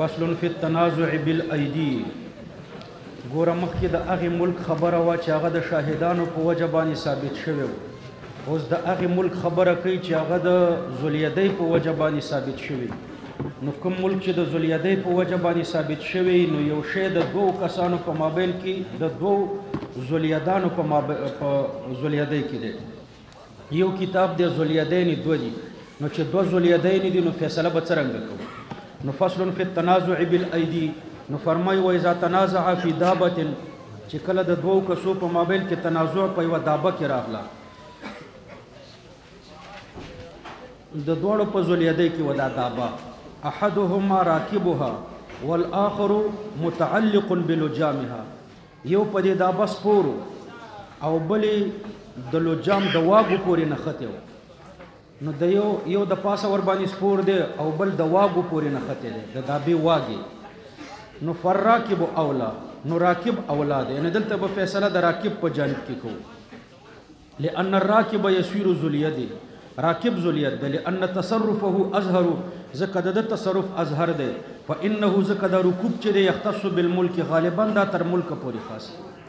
فصل فی التنازع بالایدی. ګوره مخکې د هغې ملک خبره وه چې هغه د شاهدانو په وجه باندې ثابت شوی و. اوس د هغې ملک خبره کوي چې هغه د ذواليدۍ په وجه باندې ثابت شوی. نو کوم ملک چې د ذواليدۍ په وجه باندې ثابت شوی، نو یو شی د دوو کسانو په مابین کې د دوو ذواليدانو په ذواليدۍ کې دی. یو کتاب دی ذواليدین دوه دي، نو چې دوه ذواليدین دي نو فیصله به څرنګه کوو؟ نو فصل فی التنازع بالایدی. نو فرمای و اذا تنازع فی دابه، چې کله د دوو کسو په مابین کې تنازع په یوه دابه کې راغله، د دواړو په ذواليدۍ کې و دا دابه، احدهما راکبها والآخر متعلق بلجامها. یو په دې دابه سپورو او بلې د لجام د واګو پورې نښتی و. نو د یو د پاسه ور باندې سپور دی او بل د واګو پورې نښتی دی، د دابې واګې. نو فالراکب اولا، نو راکب اولا دی. یعنې دلته به فیصله د راکب په جانب کې کوو، لأن الراکب یسیر ذوالید، راکب ذوالید دی. لأن تصرفه اظهر، ځکه د تصرف اظهر دی. فانه ځکه د رکوب چې دی یختص بالملک، غالبا دا تر ملک پورې خاص،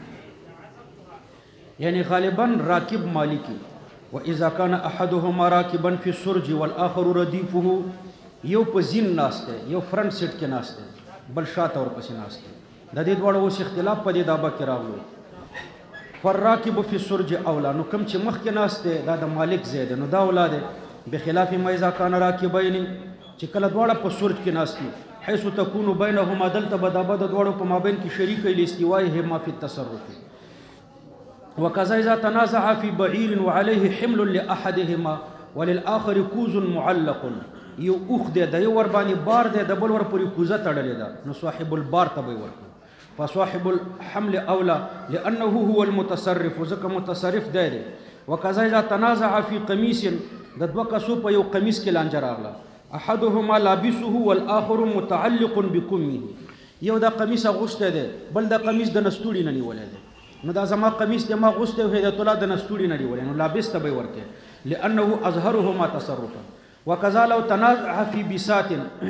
یعنی غالبا راکب مالکی. واذا كان احدهما راکبا في السرج والاخر ردیفه، یو په زین ناست دی، یو فرنٹ سیټ کې ناست دی، بل شاته ورپسې ناست دی. د دې دواړو اوس اختلاف په دې دابه کې راغلو. فالراکب فی السرج اولا، نو کوم چې مخکې ناست دی دا د مالک ځای دی، نو دا اولا دی. بخلاف ما اذا كان راکبین، چې کله دواړه په سرج کې ناست دي، حيث تكون بینهما، دلته به دابه د دواړو په مابین کې شریکه لاستوائهما فی التصرف. وكذا اذا تنازع في بعير وعليه حمل لاحدهما وللاخر كوز معلق، یو اوخ دی د یو ور باندې بار دی، د بل ور پورې کوزه تړلې ده، نو صاحب البار ته به یې ورکړو. فصاحب الحمل اولا لانه هو المتصرف، ځکه متصرف دی دی. وكذا اذا تنازع في قميص، د دوه کسو په یو قمیص کې لانجه راغله، احدهما لابسه والاخر متعلق بكمه، یو دا قمیص اغوستی دی، بل دا قمیص د نستوړي نه نیولی دی. نو دا زما قمیص دی ما غوستی و هدایت الله د نستوړي نه نیولی، نو لابس ته به یې ورکړي، لانه اظهرهما تصرفا. وكذا لو تنازع في بساط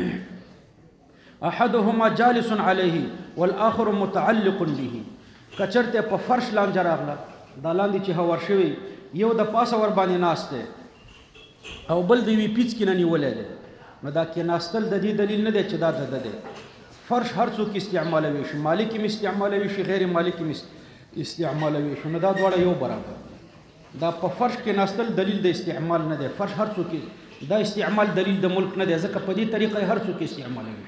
احدهما جالس عليه والاخر متعلق به، کچرته په فرش لانجه راغله، دا لاندې چې هوار شوی، یو د پاسه ور باندې ناست دی او بل د یوې پیڅ کې نه نیولی دی، نو دا کې ناستل د دې دلیل نه دی چې دا د ده دی. فرش هر څوک استعمالوي شي، مالک هم استعمالوي شي، غیر مالک هم استعمالوي شي، نو دا دواړه یو برابر. دا په فرش کې ناستل دلیل د استعمال نه دی، فرش هر څوک دا استعمال دلیل د ملک نه دی، ځکه په دې طریقه هر څوک استعمالوي.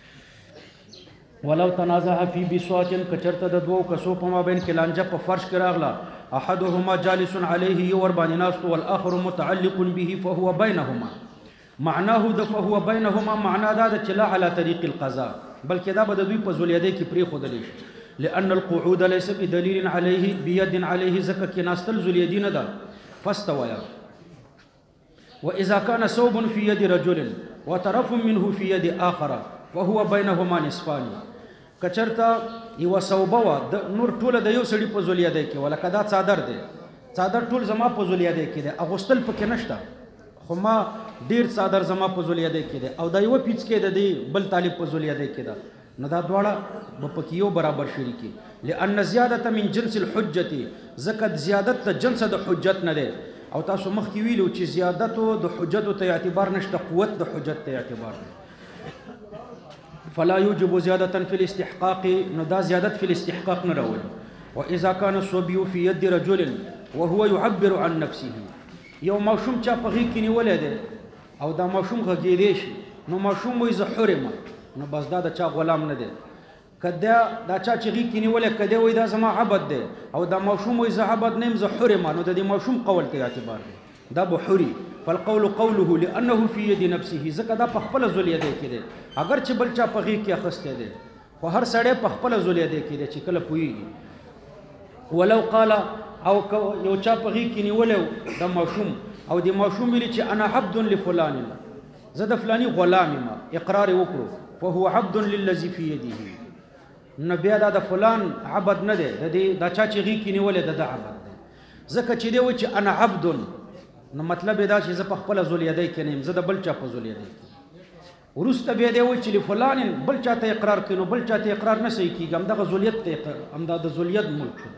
ولو تنازع فی بساط، کچرته د دوو کسو په مابین کې لانجه په فرش کې راغله، احدهما جالس علیه، یو ور باندې ناست، والاخر متعلق به فهو بینهما. معناه د فهو بینهما معنا دا د چې لا علی طریق القضاء، بلکې دا به د دوی په ذواليدۍ کې پرېښودلی شي. لأن القعود ليس بدليل عليه بيد عليه، ځکه کې ناستل ذواليدۍ نه ده. فاستویا. وإذا كان ثوب في يد رجل وطرف منه في يد آخر فهو بينهما نصفان، کچرته یوه ثوبه وه، نور ټوله د یو سړي په ذواليدۍ کې، ولکه دا څادر دی، څادر ټول زما په ذواليدۍ کې دی، اغوستل پکې نشته، خو ما ډېر څادر زما په ذواليدۍ کې دی، او دا یوه پیڅ کې د دې بل طالب په ذواليدۍ کې ده، نو دا دواړه به پکې یو برابر شریکي. لأن زیادت من جنس الحجة، ځکه زیادت د جنس د حجت نه دی. او تاسو مخکې ویلو چې زیادتو د حجتو ته اعتبار نشته، قوت د حجت ته اعتبار دی. فلا يوجب زیادة في الاستحقاق، نو دا زیادت فی الاستحقاق نه راولي. وإذا كان الصبي في يد رجل وهو يعبر عن نفسه، یو ماشوم چا په غېږ کې نیولی دی او دا ماشوم غږېدی شي، نو ماشوم وایي زه حر یم، نو بس دا د چا غلام نه دی. که دا چا چې غېږ کې نیولی، که دی وایي دا زما عبد دی او دا ماشوم وایي زه عبد نه یم، زه حر یم، نو د دې ماشوم قول ته اعتبار دی، دا به حري. فالقول قوله لأنه في يد نفسه، ځکه دا په خپله ذواليدۍ کې دی، اگر چې بل چا په غېږ کې اخیستی دی، خو هر سړی په خپله ذواليدۍ کې دی چې کله پوهېږي. ولو قال، او یو چا په غېږ کې نیولی د ماشوم، او د ماشوم ویلي چې انا عبد لفلان، زه د فلاني غلام یم، اقرار یې وکړو، فهو عبد للذي في يده، نو بیا دا د فلان عبد نه دی، دا چا چې غېږ کې نیولی د ده عبد دی. ځکه چې دی وایي چې انا عبد، نو مطلب دا چې زه په خپله ذواليدۍ کې نه یم، زه د بل چا په ذواليدۍ کې. وروسته بیا دی وایي چې لفلان بل چاته اقرار کوي نو بل چاته اقرار نه صحیح کېږي همدغه ذلیت ته همدا د ذلیت ملک شو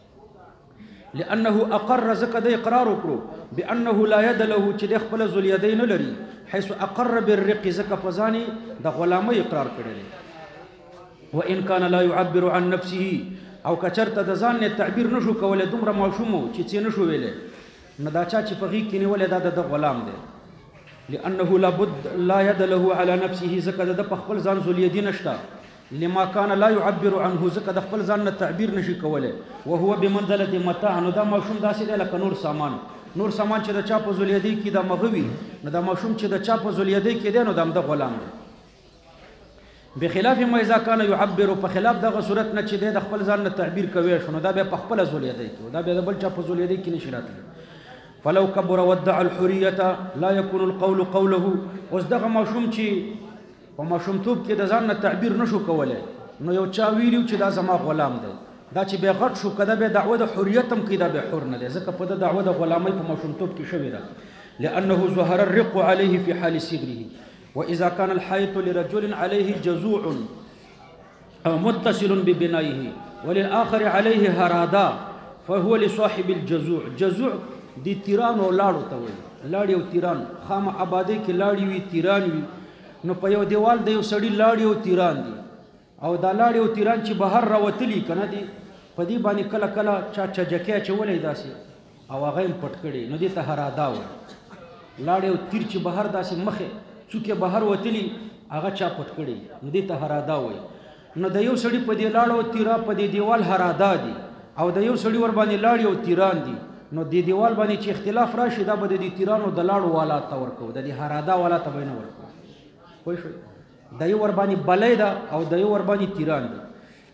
لأنه أقر زكد إقرار وكرو بأنه لا يد له چې د خپل ذلیدین لري حيث أقر بالرق زکه پزانی د غلامه اقرار کړی وإن كان لا يعبر عن نفسه او کچرته د ځان نه تعبیر نشو کولای دومره ماشوم چې څه نشو ویلې نه دا چا چې په غیږ کې نیولې دا د غلام دی لأنه لابد لا يد له على نفسه زکه د خپل ځان ذلیدی نشته لما كان لا يعبر عنه زکه د خپل ځان نه تعبیر نشي کولای وهو بمنزله متاع نو دا ماشوم داسې دی لکه نور سامان چې د چا په ذلیدی کې د مغوي نو دا ماشوم چې د چا په ذلیدی کې دی نو د غلام دی بخلاف ما اذا كان يعبر په خلاف دغه صورت نه چې د خپل ځان نه تعبیر کوي شنو دا به په خپل ذلیدی کې دا به بل چا په ذلیدی کې نشي راتلی فلو كبر ودع الحريه لا يكون القول قوله اوس دغه ماشوم چې په ماشومتوب کې د ځان نه تعبیر نشو کولای نو یو چا ویلو چې دا زما غلام دی دا چې به غټ شو کده به دعوه د حریت هم کیدا به حر نه دی ځکه په دعوه د غلامۍ په ماشومتوب کې شوی ده لانه ظهر الرق عليه في حال صغره واذا كان الحائط لرجل عليه جزوع او متصل ببنائه وللاخر عليه هرادا فهو لصاحب الجزوع دی تیران او لاړو ته وایي لاړی او تیران خامه آبادی کې لاړی وي تیران وي نو په یو دیوال د یو سړی لاړی او تیران دي او دا لاړی او تیران چې بهر راوتلی کنه دي په دې باندې کله کله چا جکه چولې داسې او هغه هم پټ کړي نو دې ته هرادا وایي لاړی او تیر چې بهر داسې مخه څوکې بهر وتلی هغه چا پټ کړي نو دې ته هرادا وایي نو د یو سړی په دې لاړو او تیرا په دې دیوال هرادا دي او د یو سړی ور باندې لاړی او تیران دي نو د دیوال باندې چې اختلاف راشي دا به د تیرانو د لاړو والا ته ورکو د هرادا والا ته به نه ورکو پوه شئ د یو ور باندې بلې ده او د یو ور باندې تیران دي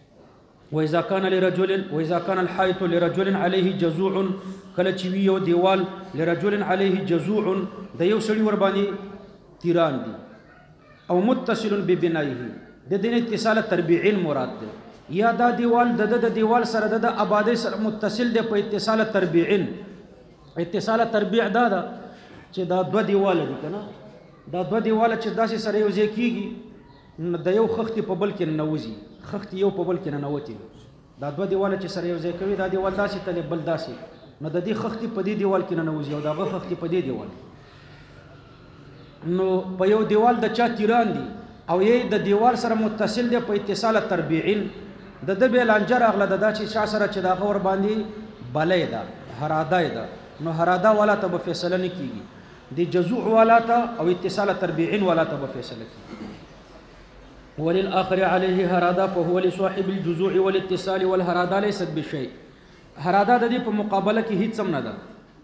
واذا كان الحائط لرجل عليه جزوع کله چې وی یو دیوال لرجل عليه جزوع د یو سړي ور باندې تیران دي او متصل ببنائه د دې اتصال تربيعين مراد ده یا دا دیوال د دیوال سره د آبادی سره متصل دی په اتصال تربيعين اتصال تربيع دا چې دا دو دیوال دي کنه دا دو دیوال چې داسې سره یو ځای کیږي د یو خختي په بل کې ننوځي خختي یو په بل کې ننوتي دا دو دیوال چې سره یو ځای کوي دا دیوال داسې تل بل داسې نو د دې خختي په دې دیوال کې ننوځي او دا خختي په دې دیوال نو په یو دیوال د چا تیران دي او یې د دیوال سره متصل دی په اتصال تربيعين د به لانجر اغله د چې شا سره چې دا غور باندې بلې ده هرادا ده نو هرادا والا ته به فیصله نه کیږي د جزوع والا ته او اتصال تربيعين والا ته به فیصله کیږي وللآخر عليه هرادا فهو لصاحب الجزوع والاتصال والهرادا ليست بشيء هرادا د دې په مقابله کې هیڅ هم نه ده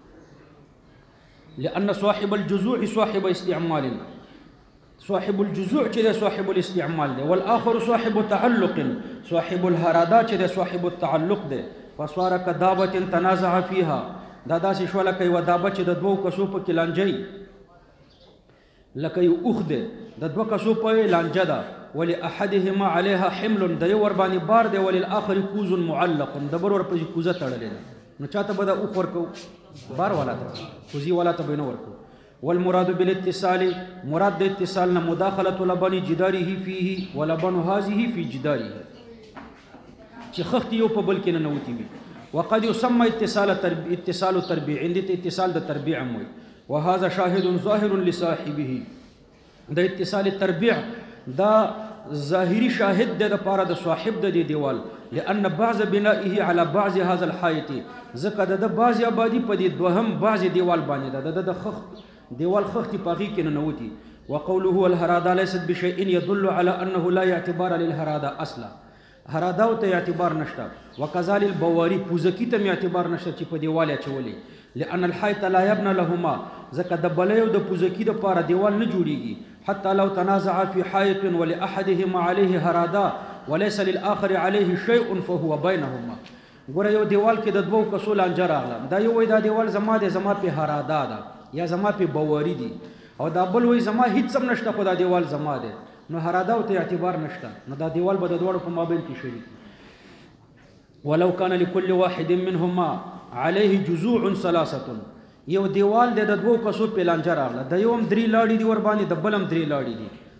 لأن صاحب الجزوع صاحب استعمال صاحب الجزوع چې صاحب الاستعمال ده والآخر صاحب تعلق صاحب الهرادا چې صاحب التعلق ده فصار كدابة تنازع فيها دا داسې شو لکه یو دابه چې د دوو کسو په کې لانجی لکه یو اوښ دی د دوه کسو په لانجه ده ولأحدهما عليها حمل د یو ور باندې بار دی وللآخر کوز معلق د بل ور پسې کوزه تړلې ده نو چاته به د اوښ ورکو بار والا ته کوزي والا ته به نه ورکو والمراد بالاتصال مراد د اتصال نه مداخله لبن جداره فيه ولبن هذه في جداره چې خخت یو په بل کې نه نوتی وي وقد يسمى اتصال تربيع عند اتصال د تربيع موي وهذا شاهد ظاهر لصاحبه د اتصال التربيع دا ظاهري شاهد د لپاره د صاحب د دیوال لأن بعض بنائه على بعض هذا الحائط زکه د بعض آبادی په دې دوهم بعض دیوال باندې د خخت دیوال خخت پاغي کې نه نوتی وقوله الهرادا ليست بشيء يدل على انه لا اعتبار للهرادا اصلا هرادا ته اعتبار نشته وكذلك البواري پوزکی ته اعتبار نشته چې په دیوال چولې لأن الحائط لا يبنى لهما زکه د بلې او د پوزکی د پاره دیوال نه جوړیږي حتى لو تنازع في حائط ولأحدهما عليه هرادا وليس للآخر عليه شيء فهو بينهما ګوره یو دیوال کې د دوو کسو لانجه راغله دا یو وای دا دیوال زما په هرادا ده یا زما په بواري دي او دا بل وای زما هیڅ هم نشته خو دا دیوال زما ده نو هرادا ته اعتبار نشته نو دا دیوال به د دوړو په مابین کې شریک ولو كان لكل واحد منهما عليه جزوع ثلاثه یو دیوال د دوو کسو په لانجه راغله د یوم درې لاړې دی ور باندې د بلم درې لاړې دي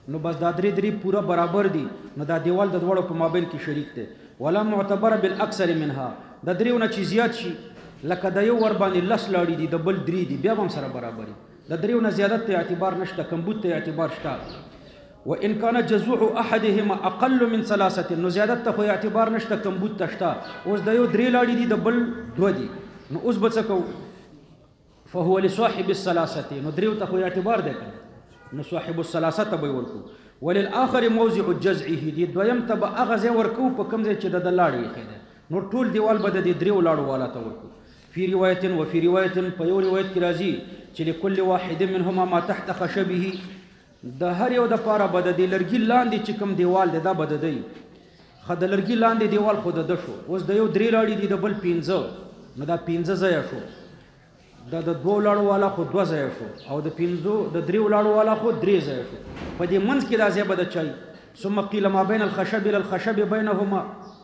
نو بس دا درې پورا برابر دي نو دا دیوال د دواړو په مابین کې شریک دی. ولا معتبر بالاکثر منها د دریونه چې زیات شي لکه د یو ور باندې لس لاړې دي د بل درې دي بیا هم سره برابر دي. د دریونه زیادت ته اعتبار نشته، کمبود ته اعتبار شته. وان كان جزوع احدهما اقل من ثلاثه نو زیادت ته خو اعتبار نشته، کمبود ته شته. اوس د یو درې لاړې دي د بل دوه دي نو اوس به څه کوو؟ فهو لصاحب الثلاثه نو دریو ته خو اعتبار دی نو صاحب الثلاثه ته به ورکو. وللآخر موضع جزعه دي دویم ته به هغه ځای ورکو په کوم ځای چې د لاړې یې ده نو ټول دیوال به د دریو لاړو والا ته ورکو. فی روایت و فی روایت په یو روایت کې راځي چې لكل واحد منهما ما تحت خشبه د هر یو د پاره به د لرګي لاندې چې کوم دیوال دی دا به د دی خو د لرګي لاندې دیوال خو د شو. اوس د یو درې لاړې دي د بل 15 نو دا 15 ځای شو، د دوه لاړو والا خو 2 ځای شو او د 15 د دریو لاړو والا خو 3 ځای شو. په دې منځ کې دا ځای به د چای ثم قيل ما بين الخشب الى الخشب بينهما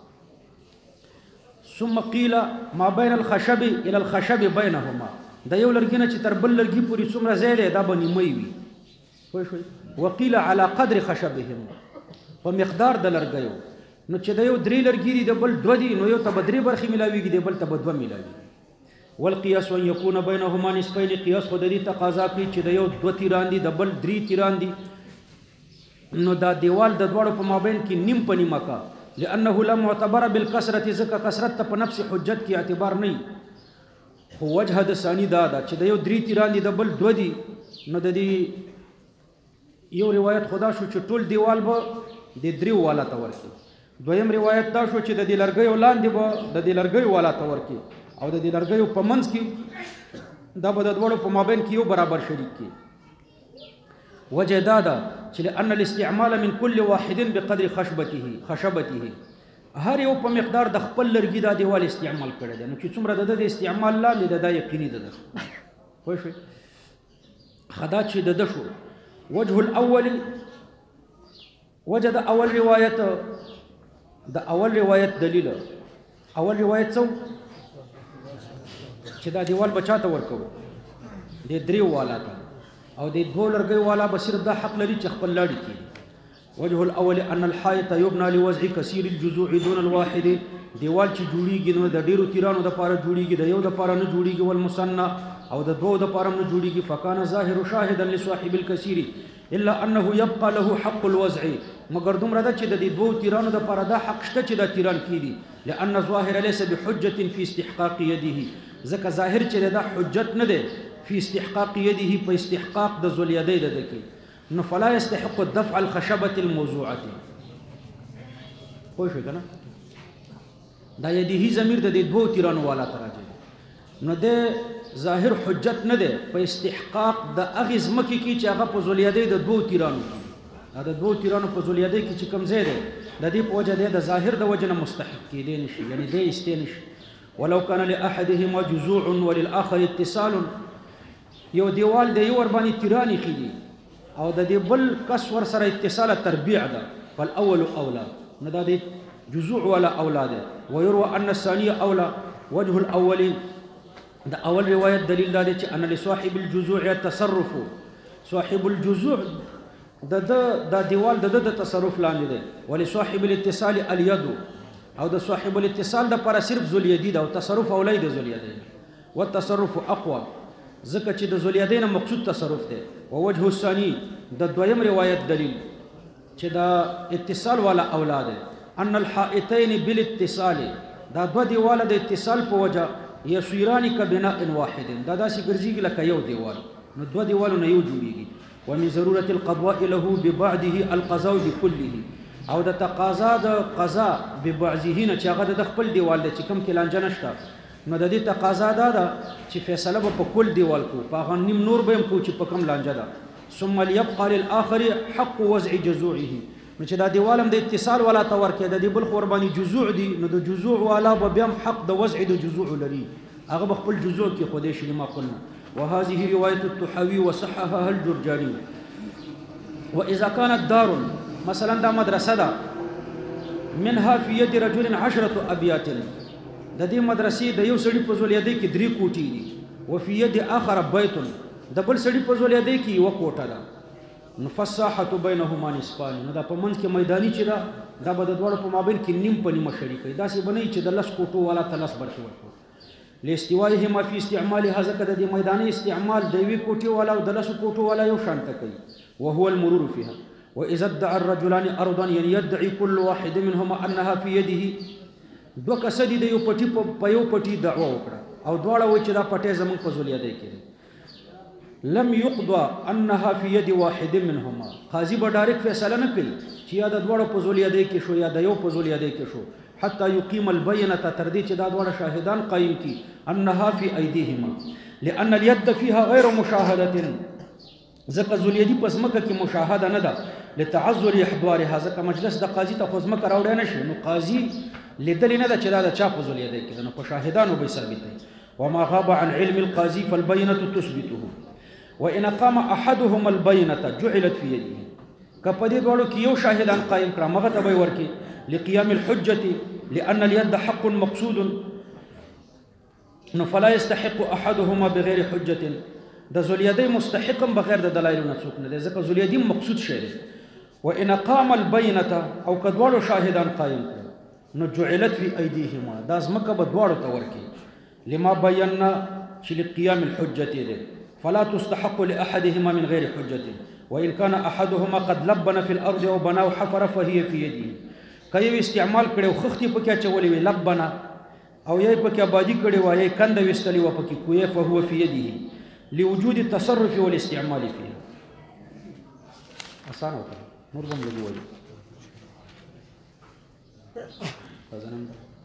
ثم قيل ما بين الخشب الى الخشب بينهما د یو لرګي نه چې تر بل لرګي پورې څومره ځای دی دا به نیمه وي. پوه شوئ؟ وقيل على قدر خشبهم په مقدار د لرګیو نو چې د یو 3 لرګي دي د بل 2 دي نو یو ته به 3 برخې ملاويږي د بل ته به 2 ملاويږي. والقياس ان يكون بينهما نسبين قياس خو د دې تقاضا کوي چې د یو 2 تیران دي د بل 3 تیران دي نو دا دیوال د دوړو په مابین کې نیم په نیمه کا لانه لا معتبر بالکثرت ځکه کثرت ته په نفس حجت کې اعتبار نه. خو وجه د ثاني دا ده چې د یو 3 تیران دي د بل 2 دي نو د دې یو روایت خدا شو چې ټول دیوال به د 3 والا ته ورکي. دویم روایت دا شو چې د دې لرګیو لاندې به د دې لرګیو والا ته ورکي او د دې لرګیو په منځ کې دا به د دوړو په مابین کې یو برابر شریک کی. وجه دا ده چې لأن الاستعمال من كل واحد بقدر خشبته هر یو په مقدار د خپل لرګي دا دیوال استعمال کړی دی نو چې څومره د استعمال لاندې دا یقیني ده. پوه شئ؟ خدا چې د شو وجه الاول وجد اول روایت د اول روایت دلیل اول روایت څو چې دا دیوال بچاته ورکو د 3 والا ته او د 2 لرګي والا به صرف دا حق لري چې خپل لاړې کړي. وجه الاول ان الحائط يبنى لوضع كثير الجذوع دون الواحد دیوال چې جوړیږي نو د ډیرو تیرانو د پاره جوړیږي د یو د پاره نه جوړیږي والمثنى او د 2 د پاره نه جوړیږي. فكان ظاهر شاهدا لصاحب الكثير الا انه يبقى له حق الوضع مگر دومره ده چې د 2 تیرانو د پاره دا حق شته چې دا تیران کیدي لان الظاهر ليس بحجه في استحقاق يده ځکه ظاهر چې دا حجت نه ده في استحقاق يده په استحقاق د ذل يدي د دکی نو فلا يستحق الدفع الخشبه الموضوعه. خو شو کنه دا يديه ضمیر د 2 تیرانو والا تراجه نو د ظاهر حجت نه ده په استحقاق د اغز مکی کی چې هغه په ذل يدي د 2 تیرانو دا 2 تیرانو په ذل يدي کی چې کم زیاده د دې په وجه د ظاهر د وجه مستحق کېدې نشي یعنی د استینش. ولو كان لأحدهما جذوع وللآخر اتصال یو دیوال د یو ور باندې تیرانی خېدي او د دې بل کس ور سره اتصال تربيع ده فالاول اولى نو دا د جذوع ولا اولاد ويروى ان الثاني اولى. وجه الاول د اول روایت دلیل دا دی چې ان لصاحب الجذوع تصرف صاحب الجذوع د دیوال د تصرف لاندې دی ولصاحب الاتصال اليد او د صاحب الاتصال د پر صرف ذل یدی او تصرف اولای د ذل یدی والتصرف اقوى ځکه چې د ذل یدین مقصود تصرف دی. ووجه الثاني د دویم روایت دلیل چې د اتصال والا اولاد ان الحائطين بالاتصال دا 2 دیواله د اتصال په وجه یسیران کبناء واحد دا داسې ګرځيږي لکه یو دیوال نو 2 دیوالونه یو جوړیږي. ومن ضرورة القضاء له ببعده القضاء بكله او د تقاضا د قضا ببعضه نه چې هغه د خپل دیوال د چې کوم کې لانجه نشته نو د دې تقاضا ده چې فیصله په کل دیوال کو په هغه نیم نور به کو چې په کوم لانجه ده. ثم ليبقى للآخر حق وضع جذوعه نو چې دا دیوالم د اتصال والا تور کې د دې بل قرباني جذوع دي نو د جذوع والا به بیا حق د وضع د جذوع لري هغه خپل جذوع کې خو دې شي ما قلنا. وهذه روايه الطحاوي وصححها الجرجاني. واذا كانت دار مثلا دا مدرسه ده منها في يد رجل 10 ابيات د دې مدرسې د یو سړي په ذل یدی کې 3 کوټې دي او په ید اخر بیت د بل سړي په ذل یدی کې 1 کوټه ده نو فالساحة بینهما نصفان نو دا په منځ کې میداني چې دا به د دواړو په مابین کې نیم په نیمه شریکوي داسې به نه وي چې د 10 کوټو والا ته 10 برخې ورکوي لاستوائهما فی استعمالها ځکه د دې میداني استعمال د یوې کوټې والا او د 10 کوټو والا یو شانته کوي وهو المرور فيها وإذا ادعى الرجلان أرضا يعني يدعي كل واحد منهما أنها في يده دو کس دي د یو پټي په یو پټي دعوه وکړه او دواړه وایي چې دا پټی زموږ په زولیدۍ کې لم يقضى انها في يد واحد منهما قاضي به ډایرکټ فیصله نه کوي چې یا د دواړو په زولیدۍ کې شو یا د یو په زولیدۍ کې شو حتى يقيم البينه تر دې چې دا دواړه شاهدان قائم کړي انها في ايديهما لان اليد فيها غير مشاهده ځکه زولیدي په ځمکه کې مشاهده نه ده لتعذر احضارها ځکه مجلس د قاضي ته خو ځمکه راوړی نه شي نو قاضي لیدلی نه ده چې دا د چا په زولیدۍ کې ده نو په شاهدانو به ثابتوي وما غاب عن علم القاضي فالبينه تثبته وان قام احدهما البينه جعلت في يده که په دې دواړو کې یو شاهدان قایم کړه هغه ته به یې ورکړي لقيام الحجه لان اليد حق مقصود نو فلا يستحق احدهما بغير حجه د زولیدۍ مستحقم بغیر د دلایلو نه څوک نه دی ځکه زولیدۍ مقصود شی دی وان قام البينه او که دواړو شاهدان قایم کړه نو جعلت في ايديهما دا ځمکه به دواړو ته ورکړي لما بینا چې لقيام الحجه دی فلا تستحق لاحدهما من غير حجه وان كان احدهما قد لبن في الارض او بنى وحفر فهي في يده کایو استعمال کړو خختي پکې چولې وی لبنا او یې پکې آبادی کړي وای کند وستلی و پکې کوی فهو في يده لوجود التصرف والاستعمال فيها آسان ہوتا ہے نور بم لگو